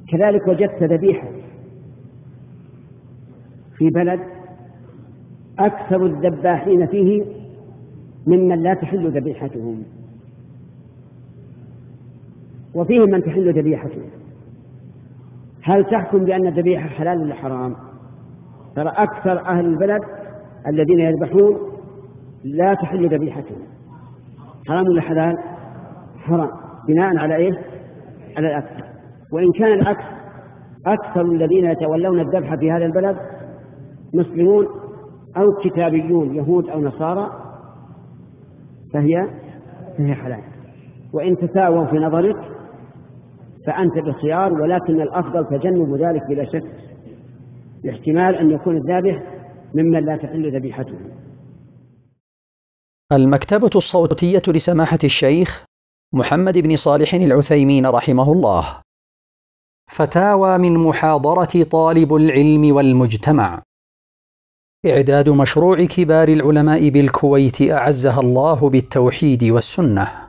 كذلك وجدت ذبيحة في بلد أكثر الذباحين فيه ممن لا تحل ذبيحتهم، وفيهم من تحل ذبيحته، هل تحكم بأن الذبيحة حلال ولا حرام؟ ترى أكثر أهل البلد الذين يذبحون لا تحل ذبيحتهم، حرام ولا حلال؟ حرام، بناء على إيه؟ على الأكثر. وإن كان العكس، أكثر الذين يتولون الذبح في هذا البلد مسلمون أو كتابيون يهود أو نصارى فهي حلال. وإن تساووا في نظرك فأنت بالخيار، ولكن الأفضل تجنب ذلك بلا شك، لاحتمال أن يكون الذابح ممن لا تحل ذبيحته. المكتبة الصوتية لسماحة الشيخ محمد بن صالح العثيمين رحمه الله. فتاوى من محاضرة طالب العلم والمجتمع. إعداد مشروع كبار العلماء بالكويت أعزها الله بالتوحيد والسنة.